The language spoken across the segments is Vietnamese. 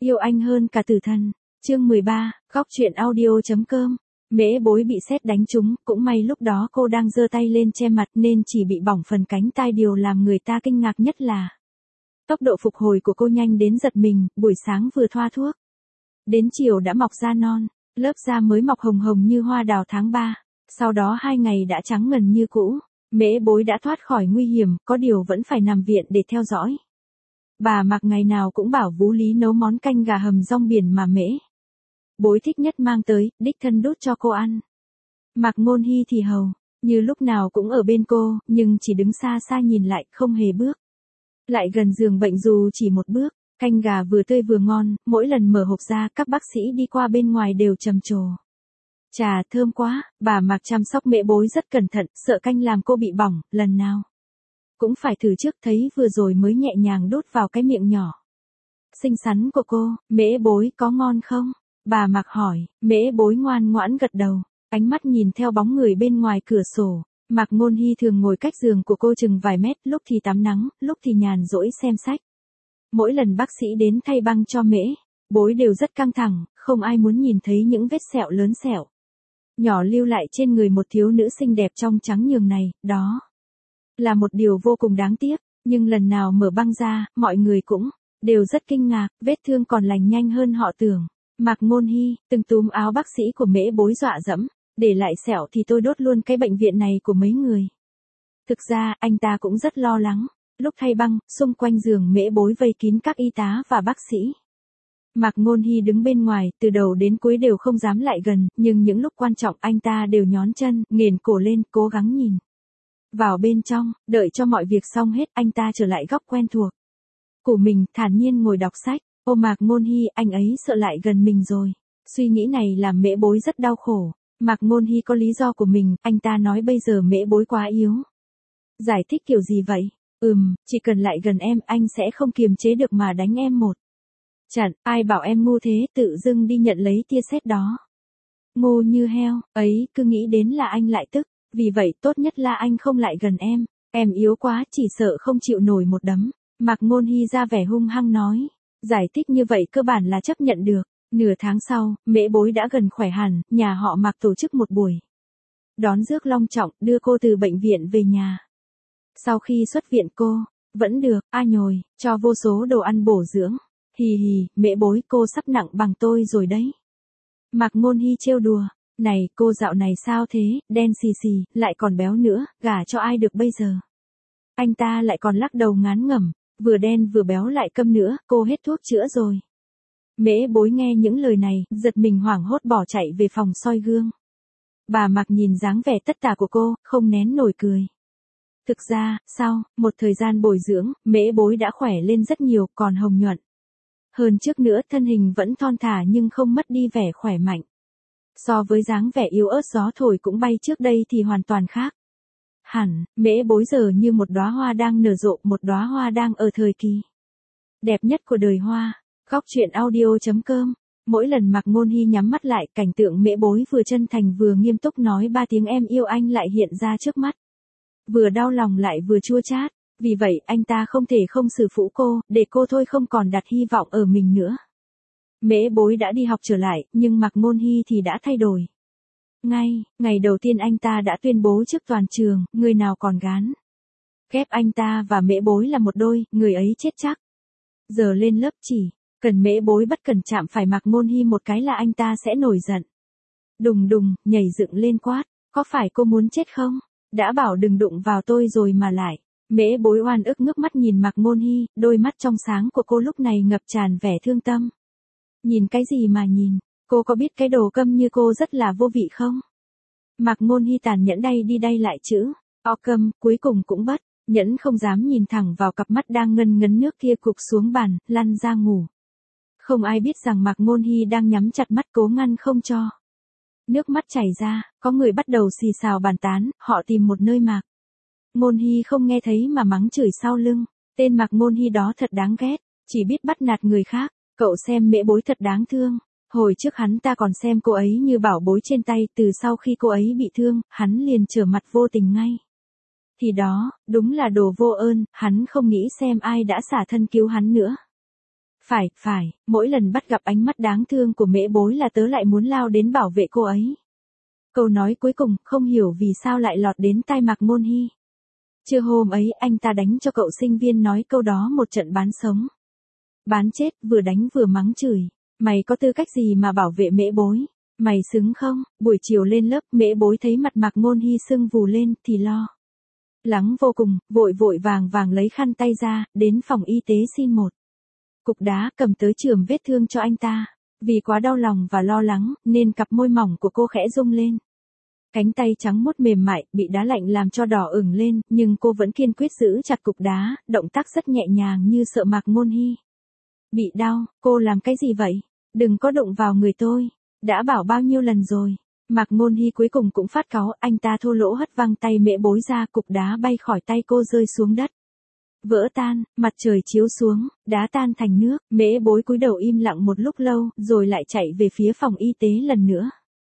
Yêu anh hơn cả tử thần. Chương 13, góc truyện audio.com. Mễ Bối bị sét đánh trúng, cũng may lúc đó cô đang giơ tay lên che mặt nên chỉ bị bỏng phần cánh tai. Điều làm người ta kinh ngạc nhất là tốc độ phục hồi của cô nhanh đến giật mình, buổi sáng vừa thoa thuốc. Đến chiều đã mọc da non, lớp da mới mọc hồng hồng như hoa đào tháng 3. Sau đó 2 ngày đã trắng ngần như cũ. Mễ Bối đã thoát khỏi nguy hiểm, có điều vẫn phải nằm viện để theo dõi. Bà Mạc ngày nào cũng bảo Vũ Lý nấu món canh gà hầm rong biển mà Mễ Bối thích nhất mang tới, đích thân đút cho cô ăn. Mạc Ngôn Hy thì hầu như lúc nào cũng ở bên cô, nhưng chỉ đứng xa xa nhìn lại, không hề bước lại gần giường bệnh dù chỉ một bước. Canh gà vừa tươi vừa ngon, mỗi lần mở hộp ra các bác sĩ đi qua bên ngoài đều trầm trồ. Chà, thơm quá. Bà Mạc chăm sóc Mễ Bối rất cẩn thận, sợ canh làm cô bị bỏng, lần nào cũng phải thử trước, thấy vừa rồi mới nhẹ nhàng đút vào cái miệng nhỏ xinh xắn của cô. Mễ Bối có ngon không? Bà Mạc hỏi. Mễ Bối ngoan ngoãn gật đầu, ánh mắt nhìn theo bóng người bên ngoài cửa sổ. Mạc Ngôn Hy thường ngồi cách giường của cô chừng vài mét, lúc thì tắm nắng, lúc thì nhàn rỗi xem sách. Mỗi lần bác sĩ đến thay băng cho Mễ Bối đều rất căng thẳng, không ai muốn nhìn thấy những vết sẹo lớn sẹo nhỏ lưu lại trên người một thiếu nữ xinh đẹp trong trắng nhường này. Đó là một điều vô cùng đáng tiếc, nhưng lần nào mở băng ra, mọi người cũng đều rất kinh ngạc, vết thương còn lành nhanh hơn họ tưởng. Mạc Ngôn Hy từng túm áo bác sĩ của Mễ Bối dọa dẫm, để lại sẹo thì tôi đốt luôn cái bệnh viện này của mấy người. Thực ra, anh ta cũng rất lo lắng. Lúc thay băng, xung quanh giường Mễ Bối vây kín các y tá và bác sĩ. Mạc Ngôn Hy đứng bên ngoài, từ đầu đến cuối đều không dám lại gần, nhưng những lúc quan trọng anh ta đều nhón chân, nghển cổ lên, cố gắng nhìn vào bên trong. Đợi cho mọi việc xong hết, anh ta trở lại góc quen thuộc của mình, thản nhiên ngồi đọc sách. Ô Mạc Ngôn Hy, anh ấy sợ lại gần mình rồi. Suy nghĩ này làm Mễ Bối rất đau khổ. Mạc Ngôn Hy có lý do của mình, anh ta nói bây giờ Mễ Bối quá yếu. Giải thích kiểu gì vậy? Chỉ cần lại gần em, anh sẽ không kiềm chế được mà đánh em một trận. Ai bảo em ngu thế, tự dưng đi nhận lấy tia sét đó. Ngu như heo, ấy, cứ nghĩ đến là anh lại tức. Vì vậy tốt nhất là anh không lại gần em. Em yếu quá, chỉ sợ không chịu nổi một đấm. Mạc Ngôn Hy ra vẻ hung hăng nói. Giải thích như vậy cơ bản là chấp nhận được. Nửa tháng sau, Mễ Bối đã gần khỏe hẳn, nhà họ Mạc tổ chức một buổi đón rước long trọng, đưa cô từ bệnh viện về nhà. Sau khi xuất viện cô vẫn được nhồi cho vô số đồ ăn bổ dưỡng. Hì hì, Mễ Bối, cô sắp nặng bằng tôi rồi đấy. Mạc Ngôn Hy trêu đùa. Này, cô dạo này sao thế, đen xì xì, lại còn béo nữa, gả cho ai được bây giờ? Anh ta lại còn lắc đầu ngán ngẩm, vừa đen vừa béo lại câm nữa, cô hết thuốc chữa rồi. Mễ Bối nghe những lời này, giật mình hoảng hốt bỏ chạy về phòng soi gương. Bà Mạc nhìn dáng vẻ tất tả của cô, không nén nổi cười. Thực ra, sau một thời gian bồi dưỡng, Mễ Bối đã khỏe lên rất nhiều, còn hồng nhuận hơn trước nữa, thân hình vẫn thon thả nhưng không mất đi vẻ khỏe mạnh. So với dáng vẻ yếu ớt gió thổi cũng bay trước đây thì hoàn toàn khác hẳn. Mễ Bối giờ như một đóa hoa đang nở rộ, một đóa hoa đang ở thời kỳ đẹp nhất của đời hoa. Góc truyện audio.com. Mỗi lần Mạc Ngôn Hy nhắm mắt lại, cảnh tượng Mễ Bối vừa chân thành vừa nghiêm túc nói 3 tiếng em yêu anh lại hiện ra trước mắt. Vừa đau lòng lại vừa chua chát. Vì vậy anh ta không thể không xử phụ cô, để cô thôi không còn đặt hy vọng ở mình nữa. Mễ Bối đã đi học trở lại, nhưng Mạc Ngôn Hy thì đã thay đổi. Ngày đầu tiên anh ta đã tuyên bố trước toàn trường, người nào còn gán ghép anh ta và Mễ Bối là một đôi, người ấy chết chắc. Giờ lên lớp chỉ cần Mễ Bối bất cẩn chạm phải Mạc Ngôn Hy một cái là anh ta sẽ nổi giận. Đùng đùng, nhảy dựng lên quát, có phải cô muốn chết không? Đã bảo đừng đụng vào tôi rồi mà lại. Mễ Bối oan ức ngước mắt nhìn Mạc Ngôn Hy, đôi mắt trong sáng của cô lúc này ngập tràn vẻ thương tâm. Nhìn cái gì mà nhìn, cô có biết cái đồ câm như cô rất là vô vị không? Mạc Ngôn Hy tàn nhẫn đay đi đay lại chữ câm, cuối cùng cũng bất nhẫn không dám nhìn thẳng vào cặp mắt đang ngân ngấn nước kia, cụp xuống bàn, lăn ra ngủ. Không ai biết rằng Mạc Ngôn Hy đang nhắm chặt mắt cố ngăn không cho nước mắt chảy ra. Có người bắt đầu xì xào bàn tán, họ tìm một nơi Mạc Ngôn Hy không nghe thấy mà mắng chửi sau lưng. Tên Mạc Ngôn Hy đó thật đáng ghét, chỉ biết bắt nạt người khác. Cậu xem Mễ Bối thật đáng thương. Hồi trước hắn ta còn xem cô ấy như bảo bối trên tay, từ sau khi cô ấy bị thương, hắn liền trở mặt vô tình ngay. Thì đó, đúng là đồ vô ơn, hắn không nghĩ xem ai đã xả thân cứu hắn nữa. Phải, mỗi lần bắt gặp ánh mắt đáng thương của Mễ Bối là tớ lại muốn lao đến bảo vệ cô ấy. Câu nói cuối cùng không hiểu vì sao lại lọt đến tai Mạc Ngôn Hy. Trưa hôm ấy anh ta đánh cho cậu sinh viên nói câu đó một trận bán sống. Bán chết, vừa đánh vừa mắng chửi. Mày có tư cách gì mà bảo vệ Mễ Bối? Mày xứng không? Buổi chiều lên lớp, Mễ Bối thấy mặt Mạc Ngôn Hy sưng vù lên thì lo lắng vô cùng, vội vàng lấy khăn tay ra, đến phòng y tế xin một cục đá, cầm tới chườm vết thương cho anh ta. Vì quá đau lòng và lo lắng, nên cặp môi mỏng của cô khẽ rung lên. Cánh tay trắng muốt mềm mại, bị đá lạnh làm cho đỏ ửng lên, nhưng cô vẫn kiên quyết giữ chặt cục đá, động tác rất nhẹ nhàng như sợ Mạc Ngôn Hy bị đau. Cô làm cái gì vậy? Đừng có đụng vào người tôi. Đã bảo bao nhiêu lần rồi. Mạc Ngôn Hy cuối cùng cũng phát cáu, anh ta thô lỗ hất văng tay Mễ Bối ra, cục đá bay khỏi tay cô rơi xuống đất. Vỡ tan, mặt trời chiếu xuống, đá tan thành nước, Mễ Bối cúi đầu im lặng một lúc lâu, rồi lại chạy về phía phòng y tế lần nữa.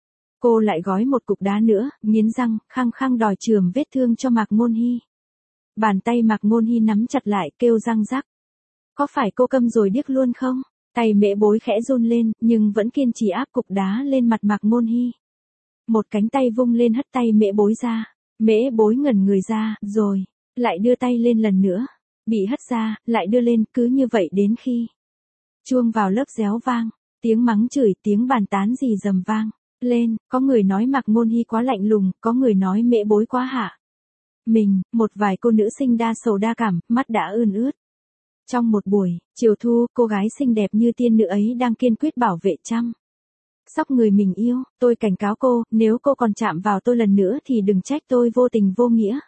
Cô lại gói một cục đá nữa, nghiến răng, khăng khăng đòi chườm vết thương cho Mạc Ngôn Hy. Bàn tay Mạc Ngôn Hy nắm chặt lại, kêu răng rắc. Có phải cô câm rồi điếc luôn không? Tay Mễ Bối khẽ run lên, nhưng vẫn kiên trì áp cục đá lên mặt Mạc Ngôn Hy. Một cánh tay vung lên hất tay Mễ Bối ra. Mễ Bối ngẩn người ra, rồi lại đưa tay lên lần nữa. Bị hất ra, lại đưa lên, cứ như vậy đến khi chuông vào lớp réo vang, tiếng mắng chửi, tiếng bàn tán gì rầm vang lên. Có người nói Mạc Ngôn Hy quá lạnh lùng, có người nói Mễ Bối quá hạ mình, một vài cô nữ sinh đa sầu đa cảm, mắt đã ươn ướt. Trong một buổi chiều thu, cô gái xinh đẹp như tiên nữ ấy đang kiên quyết bảo vệ chăm sóc người mình yêu. Tôi cảnh cáo cô, nếu cô còn chạm vào tôi lần nữa thì đừng trách tôi vô tình vô nghĩa.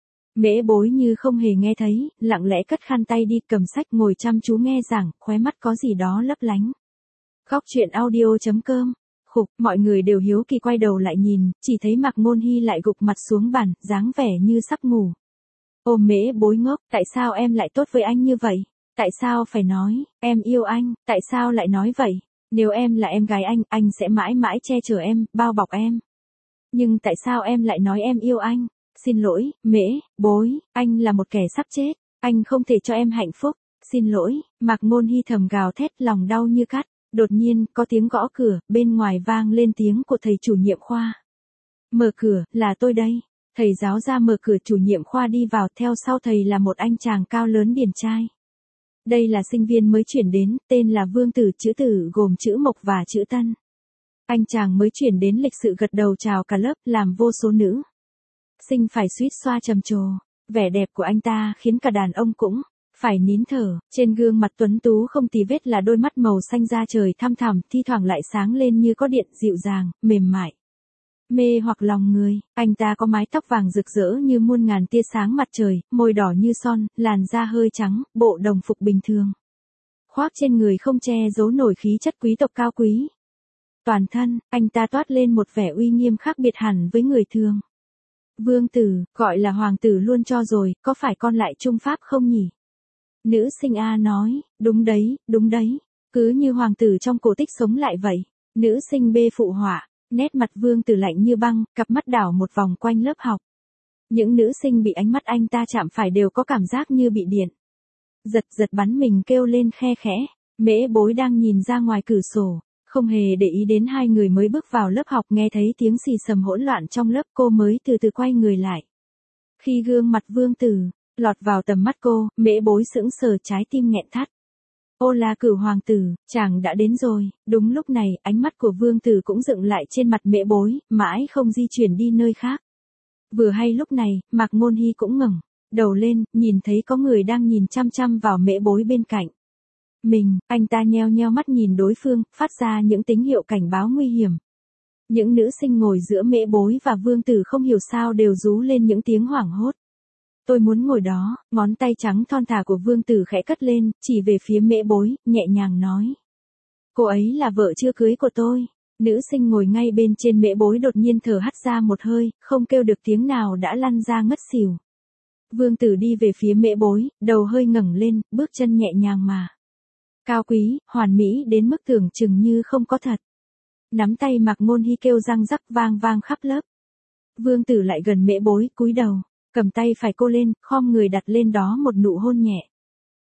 Mễ Bối như không hề nghe thấy, lặng lẽ cất khăn tay đi, cầm sách ngồi chăm chú nghe giảng, khóe mắt có gì đó lấp lánh. Góc truyện audio.com. Khục, mọi người đều hiếu kỳ quay đầu lại nhìn, chỉ thấy Mạc Ngôn Hy lại gục mặt xuống bàn, dáng vẻ như sắp ngủ. Ôm Mễ Bối ngốc, tại sao em lại tốt với anh như vậy? Tại sao phải nói, em yêu anh, tại sao lại nói vậy? Nếu em là em gái anh sẽ mãi mãi che chở em, bao bọc em. Nhưng tại sao em lại nói em yêu anh? Xin lỗi, Mễ Bối, anh là một kẻ sắp chết, anh không thể cho em hạnh phúc. Xin lỗi, Mạc Ngôn Hy thầm gào thét, lòng đau như cắt. Đột nhiên, có tiếng gõ cửa, bên ngoài vang lên tiếng của thầy chủ nhiệm khoa. Mở cửa, là tôi đây. Thầy giáo ra mở cửa, chủ nhiệm khoa đi vào, theo sau thầy là một anh chàng cao lớn điển trai. Đây là sinh viên mới chuyển đến, tên là Vương Tử, chữ Tử gồm chữ Mộc và chữ Tân. Anh chàng mới chuyển đến lịch sự gật đầu chào cả lớp, làm vô số nữ sinh phải suýt xoa trầm trồ. Vẻ đẹp của anh ta khiến cả đàn ông cũng phải nín thở. Trên gương mặt tuấn tú không tì vết là đôi mắt màu xanh da trời thăm thẳm, thi thoảng lại sáng lên như có điện, dịu dàng, mềm mại, mê hoặc lòng người. Anh ta có mái tóc vàng rực rỡ như muôn ngàn tia sáng mặt trời, môi đỏ như son, làn da hơi trắng, bộ đồng phục bình thường khoác trên người không che giấu nổi khí chất quý tộc cao quý. Toàn thân, anh ta toát lên một vẻ uy nghiêm khác biệt hẳn với người thường. Vương Tử, gọi là Hoàng Tử luôn cho rồi, có phải con lại Trung Pháp không nhỉ? Nữ sinh A nói, đúng đấy, cứ như Hoàng Tử trong cổ tích sống lại vậy. Nữ sinh B phụ họa, nét mặt Vương Tử lạnh như băng, cặp mắt đảo một vòng quanh lớp học. Những nữ sinh bị ánh mắt anh ta chạm phải đều có cảm giác như bị điện giật bắn mình, kêu lên khe khẽ. Mễ Bối đang nhìn ra ngoài cửa sổ, không hề để ý đến hai người mới bước vào lớp học. Nghe thấy tiếng xì xầm hỗn loạn trong lớp, cô mới từ từ quay người lại. Khi gương mặt Vương Tử lọt vào tầm mắt cô, Mễ Bối sững sờ, trái tim nghẹn thắt. Ô là Cửu Hoàng Tử, chàng đã đến rồi. Đúng lúc này, ánh mắt của Vương Tử cũng dựng lại trên mặt Mễ Bối, mãi không di chuyển đi nơi khác. Vừa hay lúc này, Mạc Ngôn Hy cũng ngẩng đầu lên, nhìn thấy có người đang nhìn chăm chăm vào Mễ Bối bên cạnh mình. Anh ta nheo nheo mắt nhìn đối phương, phát ra những tín hiệu cảnh báo nguy hiểm. Những nữ sinh ngồi giữa Mễ Bối và Vương Tử không hiểu sao đều rú lên những tiếng hoảng hốt. Tôi muốn ngồi đó. Ngón tay trắng thon thả của Vương Tử khẽ cất lên, chỉ về phía Mễ Bối, nhẹ nhàng nói. Cô ấy là vợ chưa cưới của tôi. Nữ sinh ngồi ngay bên trên Mễ Bối đột nhiên thở hắt ra một hơi, không kêu được tiếng nào đã lăn ra ngất xỉu. Vương Tử đi về phía Mễ Bối, đầu hơi ngẩng lên, bước chân nhẹ nhàng mà cao quý, hoàn mỹ đến mức tưởng chừng như không có thật. Nắm tay Mạc Ngôn Hy kêu răng rắc vang vang khắp lớp. Vương Tử lại gần Mễ Bối, cúi đầu, cầm tay phải cô lên, khom người đặt lên đó một nụ hôn nhẹ.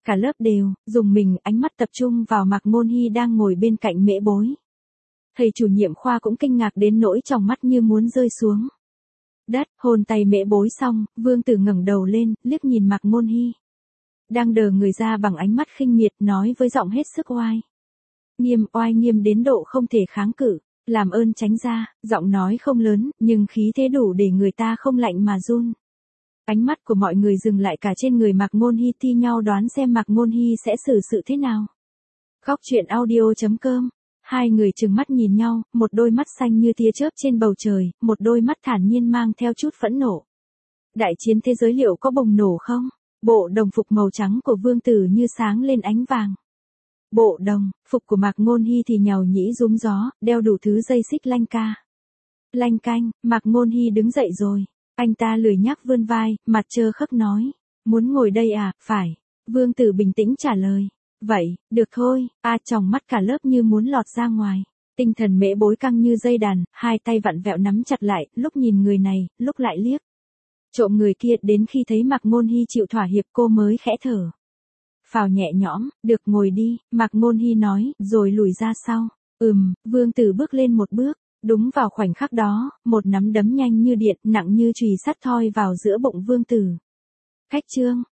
Cả lớp đều, dùng mình, ánh mắt tập trung vào Mạc Ngôn Hy đang ngồi bên cạnh Mễ Bối. Thầy chủ nhiệm khoa cũng kinh ngạc đến nỗi tròng mắt như muốn rơi xuống đất, hôn tay Mễ Bối xong, Vương Tử ngẩng đầu lên, liếc nhìn Mạc Ngôn Hy. Đang đờ người ra bằng ánh mắt khinh miệt, nói với giọng hết sức oai nghiêm đến độ không thể kháng cự, làm ơn tránh ra, giọng nói không lớn, nhưng khí thế đủ để người ta không lạnh mà run. Ánh mắt của mọi người dừng lại cả trên người Mạc Ngôn Hy, thi nhau đoán xem Mạc Ngôn Hy sẽ xử sự thế nào. Góc truyện audio.com. Hai người trừng mắt nhìn nhau, một đôi mắt xanh như tia chớp trên bầu trời, một đôi mắt thản nhiên mang theo chút phẫn nộ. Đại chiến thế giới liệu có bùng nổ không? Bộ đồng phục màu trắng của Vương Tử như sáng lên ánh vàng. Bộ đồng phục của Mạc Ngôn Hy thì nhàu nhĩ rúm gió, đeo đủ thứ dây xích lanh ca. Lanh canh, Mạc Ngôn Hy đứng dậy rồi. Anh ta lười nhác vươn vai, mặt trơ khắc nói. Muốn ngồi đây à? Phải. Vương Tử bình tĩnh trả lời. Vậy, được thôi. Tròng mắt cả lớp như muốn lọt ra ngoài. Tinh thần Mễ Bối căng như dây đàn, hai tay vặn vẹo nắm chặt lại, lúc nhìn người này, lúc lại liếc. Trộm người kia, đến khi thấy Mạc Ngôn Hy chịu thỏa hiệp cô mới khẽ thở phào nhẹ nhõm. Được, ngồi đi, Mạc Ngôn Hy nói, rồi lùi ra sau. Vương Tử bước lên một bước. Đúng vào khoảnh khắc đó, một nắm đấm nhanh như điện, nặng như chùy sắt thoi vào giữa bụng Vương Tử. Cách chương.